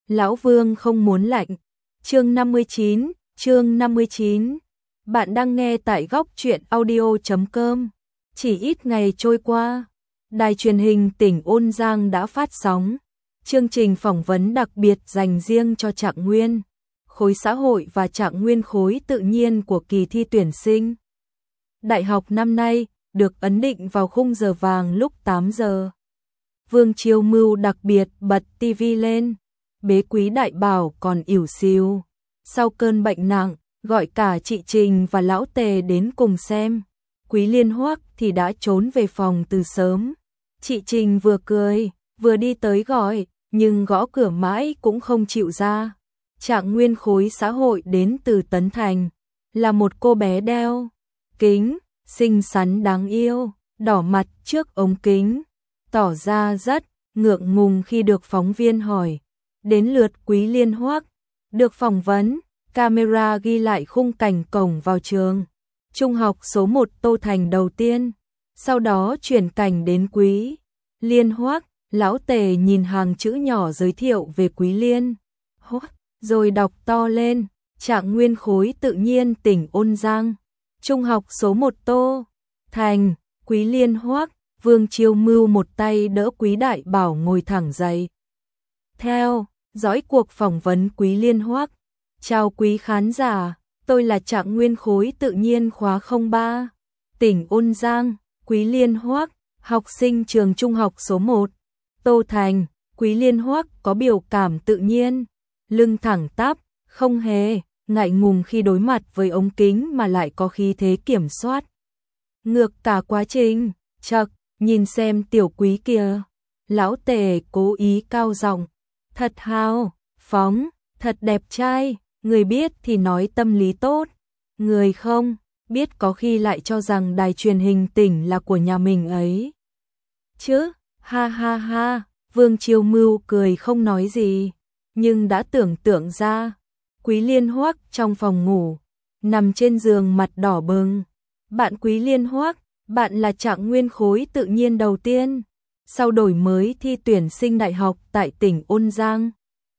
Lão Vương không muốn lạnh. Chương 59. Bạn đang nghe tại góc truyện audio.com. Chỉ ít ngày trôi qua, đài truyền hình tỉnh Ôn Giang đã phát sóng chương trình phỏng vấn đặc biệt dành riêng cho Trạng Nguyên, khối xã hội và Trạng Nguyên khối tự nhiên của kỳ thi tuyển sinh đại học năm nay, được ấn định vào khung giờ vàng lúc 8 giờ. Vương Chiêu Mưu đặc biệt bật tivi lên, bế Quý Đại Bảo còn ỉu xìu sau cơn bệnh nặng, gọi cả chị Trình và lão Tề đến cùng xem. Quý Liên Hoắc thì đã trốn về phòng từ sớm. Chị Trình vừa cười, vừa đi tới gọi, nhưng gõ cửa mãi cũng không chịu ra. Trạng Nguyên khối xã hội đến từ Tấn Thành, là một cô bé đeo kính, xinh xắn đáng yêu, đỏ mặt trước ống kính, tỏ ra rất ngượng ngùng khi được phóng viên hỏi. Đến lượt Quý Liên Hoắc được phỏng vấn, camera ghi lại khung cảnh cổng vào trường Trung học số 1 Tô Thành đầu tiên, sau đó chuyển cảnh đến Quý Liên Hoắc. Lão Tề nhìn hàng chữ nhỏ giới thiệu về Quý Liên Hoắc, rồi đọc to lên: Trạng Nguyên khối tự nhiên tỉnh Ôn Giang, Trung học số 1 Tô Thành, Quý Liên Hoắc. Vương Chiêu Mưu một tay đỡ Quý Đại Bảo ngồi thẳng dậy. Theo dõi cuộc phỏng vấn Quý Liên Hoắc. Chào quý khán giả, tôi là Trạng Nguyên khối tự nhiên khóa 03, tỉnh Ôn Giang. Quý Liên Hoắc, học sinh trường Trung học số 1 Tô Thành. Quý Liên Hoắc có biểu cảm tự nhiên, lưng thẳng tắp, không hề ngại ngùng khi đối mặt với ống kính mà lại có khí thế kiểm soát ngược cả quá trình. Chậc, nhìn xem tiểu Quý kìa. Lão Tề cố ý cao giọng, thật hào phóng, thật đẹp trai. Người biết thì nói tâm lý tốt, người không biết có khi lại cho rằng đài truyền hình tỉnh là của nhà mình ấy chứ. Ha ha ha. Vương Chiêu Mưu cười không nói gì, nhưng đã tưởng tượng ra Quý Liên Hoắc trong phòng ngủ, nằm trên giường mặt đỏ bừng. Bạn Quý Liên Hoắc, bạn là Trạng Nguyên khối tự nhiên đầu tiên sau đổi mới thi tuyển sinh đại học tại tỉnh Ôn Giang.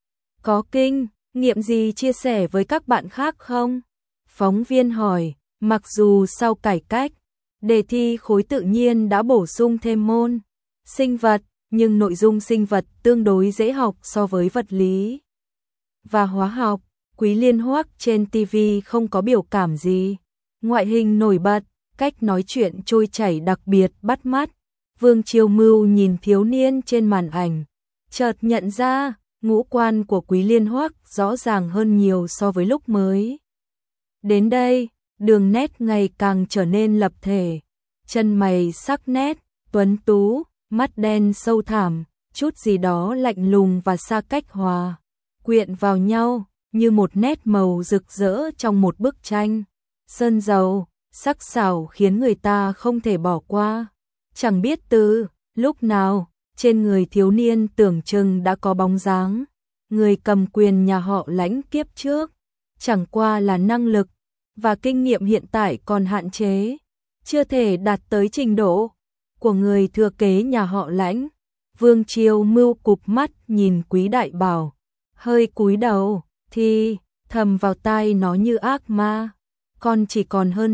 Có kinh nghiệm gì chia sẻ với các bạn khác không? Phóng viên hỏi. Mặc dù sau cải cách, đề thi khối tự nhiên đã bổ sung thêm môn sinh vật, nhưng nội dung sinh vật tương đối dễ học so với vật lý và hóa học. Quý Liên Hoắc trên TV không có biểu cảm gì, ngoại hình nổi bật, cách nói chuyện trôi chảy đặc biệt bắt mắt. Vương Chiêu Mưu nhìn thiếu niên trên màn ảnh, chợt nhận ra ngũ quan của Quý Liên Hoắc rõ ràng hơn nhiều so với lúc mới đến đây. Đường nét ngày càng trở nên lập thể, chân mày sắc nét, tuấn tú, mắt đen sâu thẳm, chút gì đó lạnh lùng và xa cách hòa quyện vào nhau như một nét màu rực rỡ trong một bức tranh sơn dầu, sắc sảo khiến người ta không thể bỏ qua. Chẳng biết từ lúc nào, trên người thiếu niên tưởng chừng đã có bóng dáng người cầm quyền nhà họ Lãnh kiếp trước, chẳng qua là năng lực và kinh nghiệm hiện tại còn hạn chế, chưa thể đạt tới trình độ của người thừa kế nhà họ Lãnh. Vương Chiêu Mưu cụp mắt nhìn Quý Đại Bảo, hơi cúi đầu, thì thầm vào tai nó như ác ma. Con chỉ còn hơn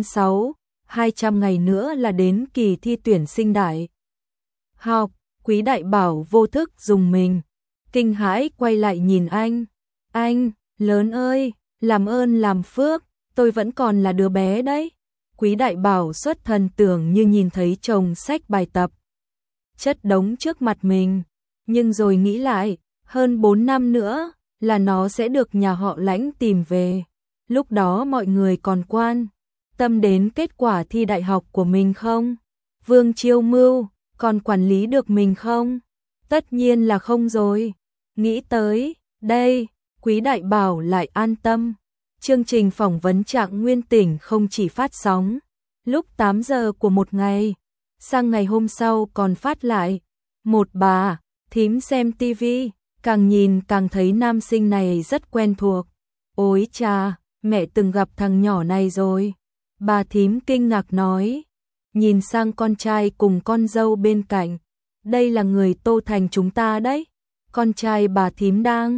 200 ngày nữa là đến kỳ thi tuyển sinh đại học. Quý Đại Bảo vô thức rùng mình, kinh hãi quay lại nhìn anh. Anh, lớn ơi, làm ơn làm phước, tôi vẫn còn là đứa bé đấy. Quý Đại Bảo xuất thần tưởng như nhìn thấy chồng sách bài tập chất đống trước mặt mình, nhưng rồi nghĩ lại, hơn 4 năm nữa là nó sẽ được nhà họ Lãnh tìm về. Lúc đó mọi người còn quan tâm đến kết quả thi đại học của mình không? Vương Chiêu Mưu còn quản lý được mình không? Tất nhiên là không rồi. Nghĩ tới đây, Quý Đại Bảo lại an tâm. Chương trình phỏng vấn Trạng Nguyên tỉnh không chỉ phát sóng lúc 8 giờ của một ngày, sang ngày hôm sau còn phát lại. Một bà thím xem TV, càng nhìn càng thấy nam sinh này rất quen thuộc. Ôi cha, mẹ từng gặp thằng nhỏ này rồi. Bà thím kinh ngạc nói, nhìn sang con trai cùng con dâu bên cạnh. Đây là người Tô Thành chúng ta đấy. Con trai bà thím đang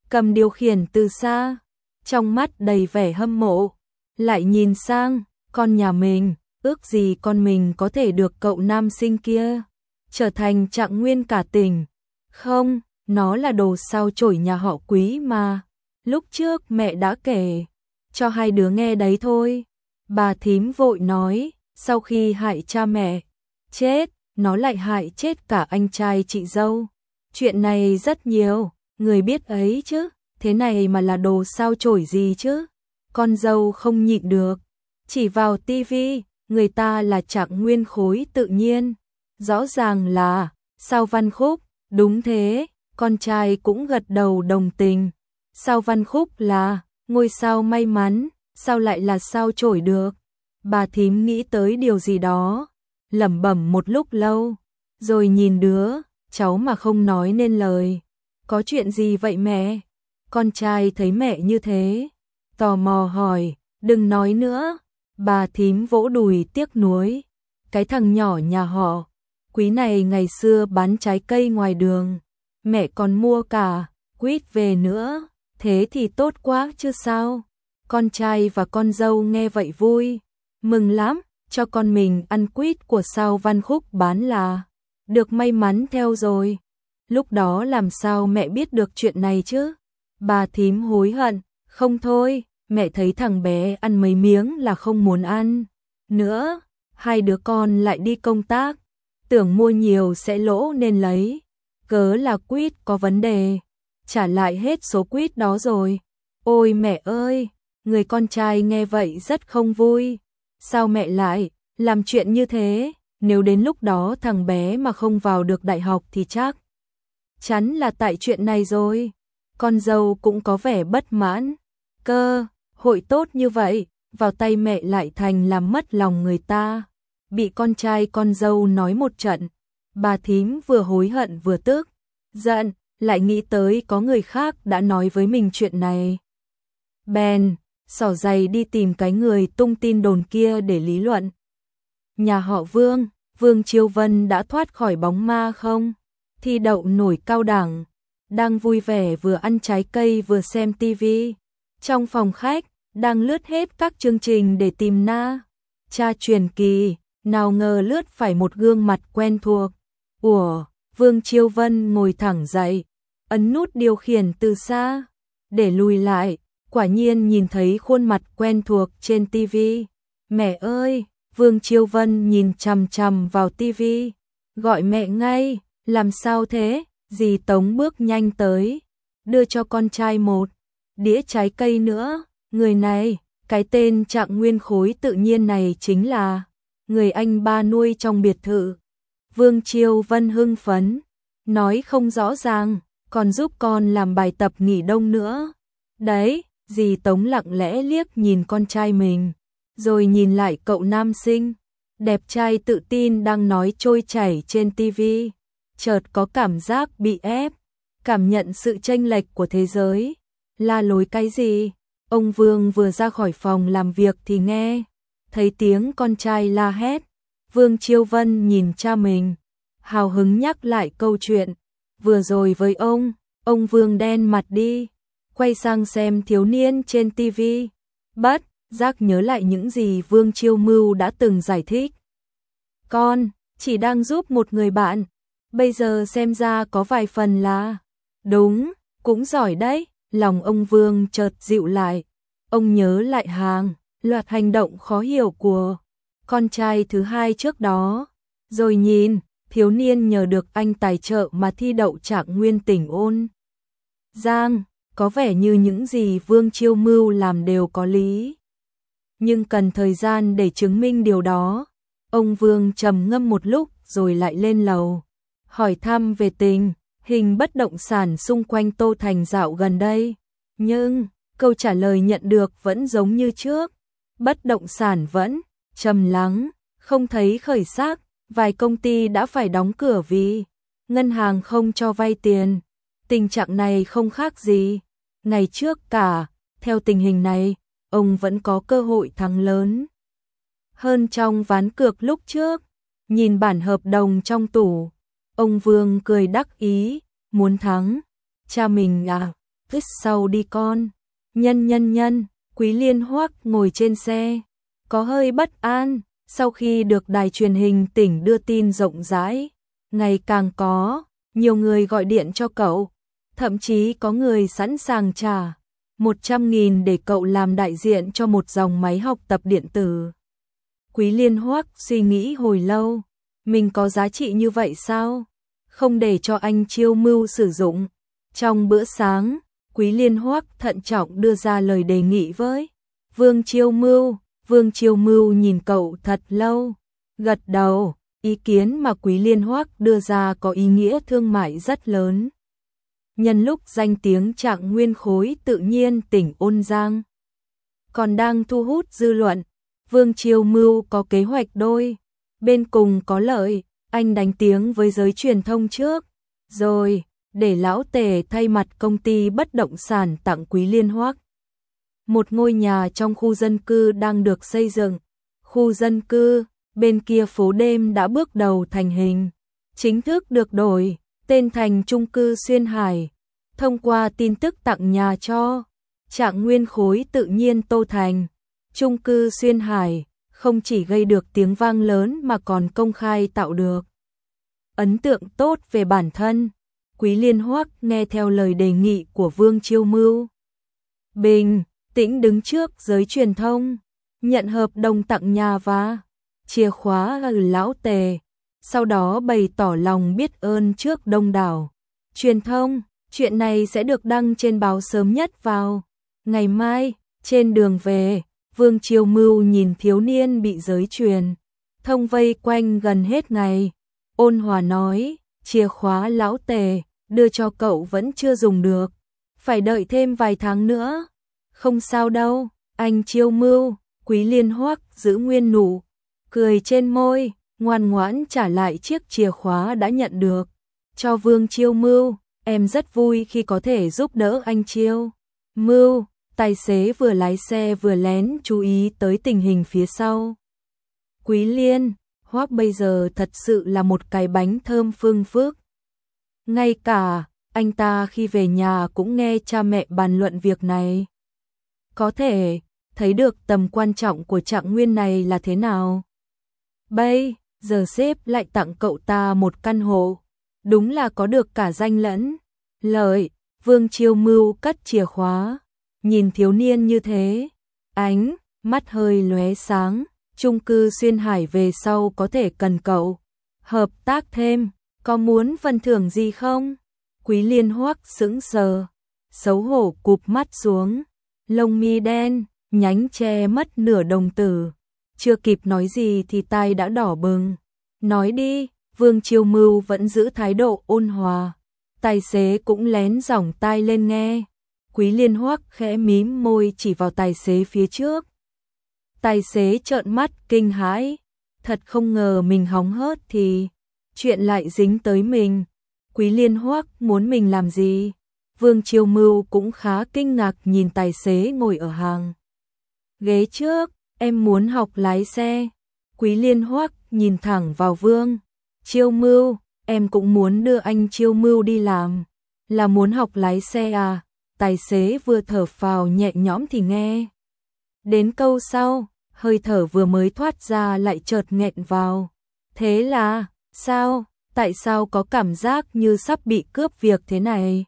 cầm điều khiển từ xa, trong mắt đầy vẻ hâm mộ, lại nhìn sang con nhà mình, ước gì con mình có thể được cậu nam sinh kia trở thành trạng nguyên cả tình. Không, nó là đồ sao chổi nhà họ Quý mà, lúc trước mẹ đã kể cho hai đứa nghe đấy thôi. Bà thím vội nói, sau khi hại cha mẹ chết, nó lại hại chết cả anh trai chị dâu. Chuyện này rất nhiều, người biết ấy chứ, thế này mà là đồ sao chổi gì chứ. Con dâu không nhịn được, chỉ vào tivi, người ta là trạng nguyên khối tự nhiên, rõ ràng là Sao Văn Khúc. Đúng thế, con trai cũng gật đầu đồng tình. Sao Văn Khúc là ngôi sao may mắn, sao lại là sao chổi được? Bà thím nghĩ tới điều gì đó, lẩm bẩm một lúc lâu, rồi nhìn đứa cháu mà không nói nên lời. Có chuyện gì vậy mẹ? Con trai thấy mẹ như thế, tò mò hỏi, đừng nói nữa. Bà thím vỗ đùi tiếc nuối. Cái thằng nhỏ nhà họ Quý này ngày xưa bán trái cây ngoài đường, mẹ còn mua cả quýt về nữa, thế thì tốt quá chứ sao. Con trai và con dâu nghe vậy vui, mừng lắm, cho con mình ăn quýt của Sao Văn Khúc bán là được may mắn theo rồi. Lúc đó làm sao mẹ biết được chuyện này chứ? Bà thím hối hận, không thôi, mẹ thấy thằng bé ăn mấy miếng là không muốn ăn nữa. Hai đứa con lại đi công tác, tưởng mua nhiều sẽ lỗ nên lấy cớ là quýt có vấn đề, trả lại hết số quýt đó rồi. Ôi mẹ ơi, người con trai nghe vậy rất không vui. Sao mẹ lại làm chuyện như thế? Nếu đến lúc đó thằng bé mà không vào được đại học thì chắc chắn là tại chuyện này rồi. Con dâu cũng có vẻ bất mãn. Cơ hội tốt như vậy, vào tay mẹ lại thành làm mất lòng người ta. Bị con trai con dâu nói một trận, bà thím vừa hối hận vừa tức giận, lại nghĩ tới có người khác đã nói với mình chuyện này. Bèn xỏ giày đi tìm cái người tung tin đồn kia để lý luận. Nhà họ Vương, Vương Chiêu Vân đã thoát khỏi bóng ma không? Thi đậu nổi cao đẳng, đang vui vẻ vừa ăn trái cây vừa xem tivi. Trong phòng khách, đang lướt hết các chương trình để tìm Na cha truyền kỳ, nào ngờ lướt phải một gương mặt quen thuộc. Ủa, Vương Chiêu Vân ngồi thẳng dậy, ấn nút điều khiển từ xa, để lùi lại, quả nhiên nhìn thấy khuôn mặt quen thuộc trên tivi. Mẹ ơi, Vương Chiêu Vân nhìn chằm chằm vào tivi, gọi mẹ ngay, làm sao thế? Dì Tống bước nhanh tới, đưa cho con trai một đĩa trái cây nữa. Người này, cái tên trạng nguyên khối tự nhiên này chính là người anh ba nuôi trong biệt thự. Vương Chiêu Vân hưng phấn, nói không rõ ràng, còn giúp con làm bài tập nghỉ đông nữa. Đấy, dì Tống lặng lẽ liếc nhìn con trai mình, rồi nhìn lại cậu nam sinh, đẹp trai tự tin đang nói trôi chảy trên tivi. Chợt có cảm giác bị ép, cảm nhận sự chênh lệch của thế giới. La lối cái gì? Ông Vương vừa ra khỏi phòng làm việc thì nghe thấy tiếng con trai la hét. Vương Chiêu Vân nhìn cha mình, hào hứng nhắc lại câu chuyện vừa rồi với ông Vương đen mặt đi, quay sang xem thiếu niên trên tivi, bất giác nhớ lại những gì Vương Chiêu Mưu đã từng giải thích. Con chỉ đang giúp một người bạn, bây giờ xem ra có vài phần là đúng, cũng giỏi đấy. Lòng ông Vương chợt dịu lại, ông nhớ lại hàng loạt hành động khó hiểu của con trai thứ hai trước đó, rồi nhìn thiếu niên nhờ được anh tài trợ mà thi đậu trạng nguyên tỉnh Ôn Giang, có vẻ như những gì Vương Chiêu Mưu làm đều có lý, nhưng cần thời gian để chứng minh điều đó. Ông Vương trầm ngâm một lúc rồi lại lên lầu, hỏi thăm về tình hình bất động sản xung quanh Tô Thành dạo gần đây, nhưng câu trả lời nhận được vẫn giống như trước, bất động sản vẫn trầm lắng, không thấy khởi sắc, vài công ty đã phải đóng cửa vì ngân hàng không cho vay tiền. Tình trạng này không khác gì ngày trước cả, theo tình hình này, ông vẫn có cơ hội thắng lớn hơn trong ván cược lúc trước. Nhìn bản hợp đồng trong tủ, ông Vương cười đắc ý, muốn thắng cha mình à? Cứ sau đi con. Nhân, Quý Liên Hoắc ngồi trên xe, có hơi bất an, sau khi được đài truyền hình tỉnh đưa tin rộng rãi, ngày càng có nhiều người gọi điện cho cậu, thậm chí có người sẵn sàng trả 100.000 để cậu làm đại diện cho một dòng máy học tập điện tử. Quý Liên Hoắc suy nghĩ hồi lâu, mình có giá trị như vậy sao? Không để cho anh Chiêu Mưu sử dụng. Trong bữa sáng, Quý Liên Hoắc thận trọng đưa ra lời đề nghị với Vương Chiêu Mưu. Vương Chiêu Mưu nhìn cậu thật lâu, gật đầu. Ý kiến mà Quý Liên Hoắc đưa ra có ý nghĩa thương mại rất lớn. Nhân lúc danh tiếng Trạng Nguyên khối tự nhiên tỉnh Ôn Giang còn đang thu hút dư luận, Vương Chiêu Mưu có kế hoạch đôi bên cùng có lợi, anh đánh tiếng với giới truyền thông trước, rồi để lão Tề thay mặt công ty bất động sản tặng Quý Liên Hoắc một ngôi nhà trong khu dân cư đang được xây dựng. Khu dân cư bên kia phố đêm đã bước đầu thành hình, chính thức được đổi tên thành chung cư Xuyên Hải. Thông qua tin tức tặng nhà cho Trạng Nguyên khối tự nhiên Tô Thành, chung cư Xuyên Hải không chỉ gây được tiếng vang lớn mà còn công khai tạo được ấn tượng tốt về bản thân. Quý Liên Hoắc nghe theo lời đề nghị của Vương Chiêu Mưu, bình tĩnh đứng trước giới truyền thông, nhận hợp đồng tặng nhà và chìa khóa ở lão Tề, sau đó bày tỏ lòng biết ơn trước đông đảo truyền thông. Chuyện này sẽ được đăng trên báo sớm nhất vào ngày mai. Trên đường về, Vương Chiêu Mưu nhìn thiếu niên bị giới truyền thông vây quanh gần hết ngày, ôn hòa nói, chìa khóa lão Tề đưa cho cậu vẫn chưa dùng được, phải đợi thêm vài tháng nữa. Không sao đâu, anh Chiêu Mưu. Quý Liên Hoắc giữ nguyên nụ cười trên môi, ngoan ngoãn trả lại chiếc chìa khóa đã nhận được cho Vương Chiêu Mưu. Em rất vui khi có thể giúp đỡ anh Chiêu Mưu. Tài xế vừa lái xe vừa lén chú ý tới tình hình phía sau. Quý Liên Hoắc bây giờ thật sự là một cái bánh thơm phương phức. Ngay cả anh ta khi về nhà cũng nghe cha mẹ bàn luận việc này. Có thể thấy được tầm quan trọng của Trạng Nguyên này là thế nào. Bây giờ sếp lại tặng cậu ta một căn hộ, đúng là có được cả danh lẫn lợi. Vương Chiêu Mưu cất chìa khóa, nhìn thiếu niên như thế, ánh mắt hơi lóe sáng. Chung cư Xuyên Hải về sau có thể cần cậu hợp tác thêm, có muốn phần thưởng gì không? Quý Liên Hoắc sững sờ, xấu hổ cụp mắt xuống, lông mi đen nhánh che mất nửa đồng tử, chưa kịp nói gì thì tai đã đỏ bừng. Nói đi. Vương Chiêu Mưu vẫn giữ thái độ ôn hòa, tài xế cũng lén giỏng tai lên nghe. Quý Liên Hoắc khẽ mím môi chỉ vào tài xế phía trước. Tài xế trợn mắt kinh hãi, thật không ngờ mình hóng hớt thì chuyện lại dính tới mình. Quý Liên Hoắc muốn mình làm gì? Vương Chiêu Mưu cũng khá kinh ngạc nhìn tài xế ngồi ở hàng ghế trước. Em muốn học lái xe. Quý Liên Hoắc nhìn thẳng vào Vương Chiêu Mưu, em cũng muốn đưa anh Chiêu Mưu đi làm. Là muốn học lái xe à? Tài xế vừa thở phào nhẹ nhõm thì nghe đến câu sau, hơi thở vừa mới thoát ra lại chợt nghẹn vào. Thế là, sao? Tại sao có cảm giác như sắp bị cướp việc thế này?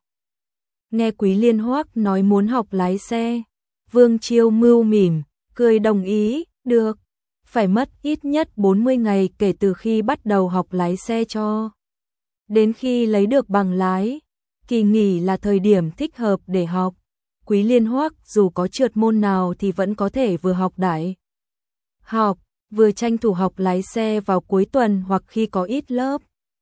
Nghe Quý Liên Hoắc nói muốn học lái xe, Vương Chiêu Mưu mỉm, cười đồng ý, được. Phải mất ít nhất 40 ngày kể từ khi bắt đầu học lái xe cho đến khi lấy được bằng lái. Kỳ nghỉ là thời điểm thích hợp để học. Quý Liên Hoắc dù có trượt môn nào thì vẫn có thể vừa học đại học, vừa tranh thủ học lái xe vào cuối tuần hoặc khi có ít lớp.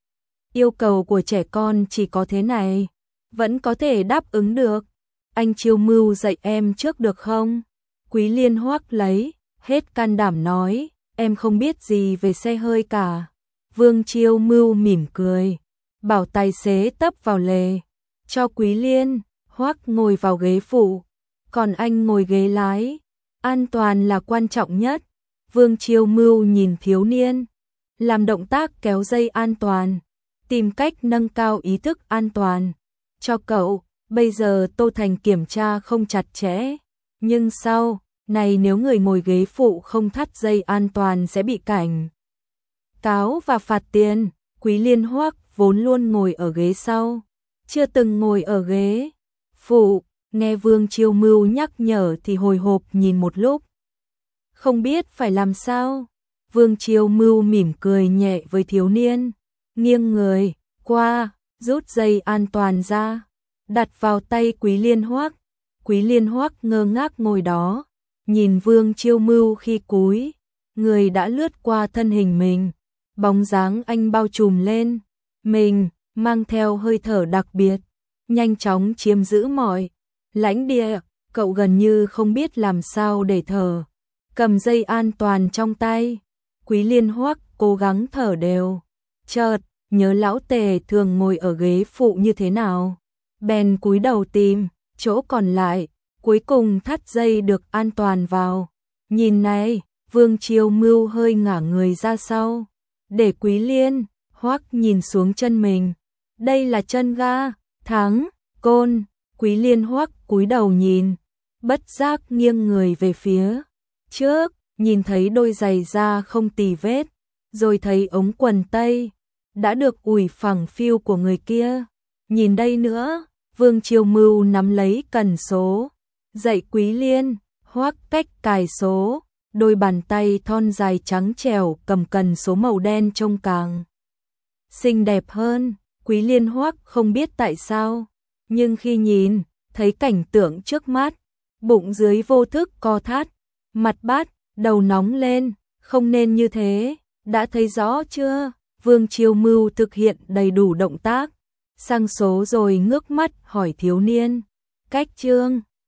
Yêu cầu của trẻ con chỉ có thế này, vẫn có thể đáp ứng được. Anh Chiêu Mưu dạy em trước được không? Quý Liên Hoắc lấy hết can đảm nói, em không biết gì về xe hơi cả. Vương Chiêu Mưu mỉm cười, bảo tài xế tấp vào lề, cho Quý Liên Hoắc ngồi vào ghế phụ, còn anh ngồi ghế lái. An toàn là quan trọng nhất. Vương Chiêu Mưu nhìn thiếu niên, làm động tác kéo dây an toàn, tìm cách nâng cao ý thức an toàn cho cậu. Bây giờ Tô Thành kiểm tra không chặt chẽ, nhưng sau này nếu người ngồi ghế phụ không thắt dây an toàn sẽ bị cảnh cáo và phạt tiền. Quý Liên Hoắc vốn luôn ngồi ở ghế sau, chưa từng ngồi ở ghế phụ, nghe Vương Chiêu Mưu nhắc nhở thì hồi hộp nhìn một lúc, không biết phải làm sao. Vương Chiêu Mưu mỉm cười nhẹ với thiếu niên, nghiêng người qua, rút dây an toàn ra, đặt vào tay Quý Liên Hoắc. Quý Liên Hoắc ngơ ngác ngồi đó, nhìn Vương Chiêu Mưu khi cúi người đã lướt qua thân hình mình, bóng dáng anh bao trùm lên mình, mang theo hơi thở đặc biệt, nhanh chóng chiếm giữ mọi lãnh địa. Cậu gần như không biết làm sao để thở, cầm dây an toàn trong tay. Quý Liên Hoắc cố gắng thở đều, chợt nhớ lão Tề thường ngồi ở ghế phụ như thế nào, bèn cúi đầu tìm chỗ còn lại, cuối cùng thắt dây được an toàn vào. Nhìn này, Vương Chiêu Mưu hơi ngả người ra sau, để Quý Liên Hoắc nhìn xuống chân mình. Đây là chân ga thắng côn. Quý Liên Hoắc cúi đầu nhìn, bất giác nghiêng người về phía trước, nhìn thấy đôi giày da không tì vết, rồi thấy ống quần tây đã được ủi phẳng phiu của người kia. Nhìn đây nữa, Vương Chiêu Mưu nắm lấy cần số, dạy Quý Liên Hoắc cách cài số, đôi bàn tay thon dài trắng trẻo cầm cần số màu đen trông càng xinh đẹp hơn. Quý Liên Hoắc không biết tại sao, nhưng khi nhìn thấy cảnh tượng trước mắt, bụng dưới vô thức co thắt, mặt bắt đầu nóng lên. Không nên như thế, đã thấy rõ chưa? Vương Chiêu Mưu thực hiện đầy đủ động tác sang số rồi ngước mắt hỏi thiếu niên, cách chương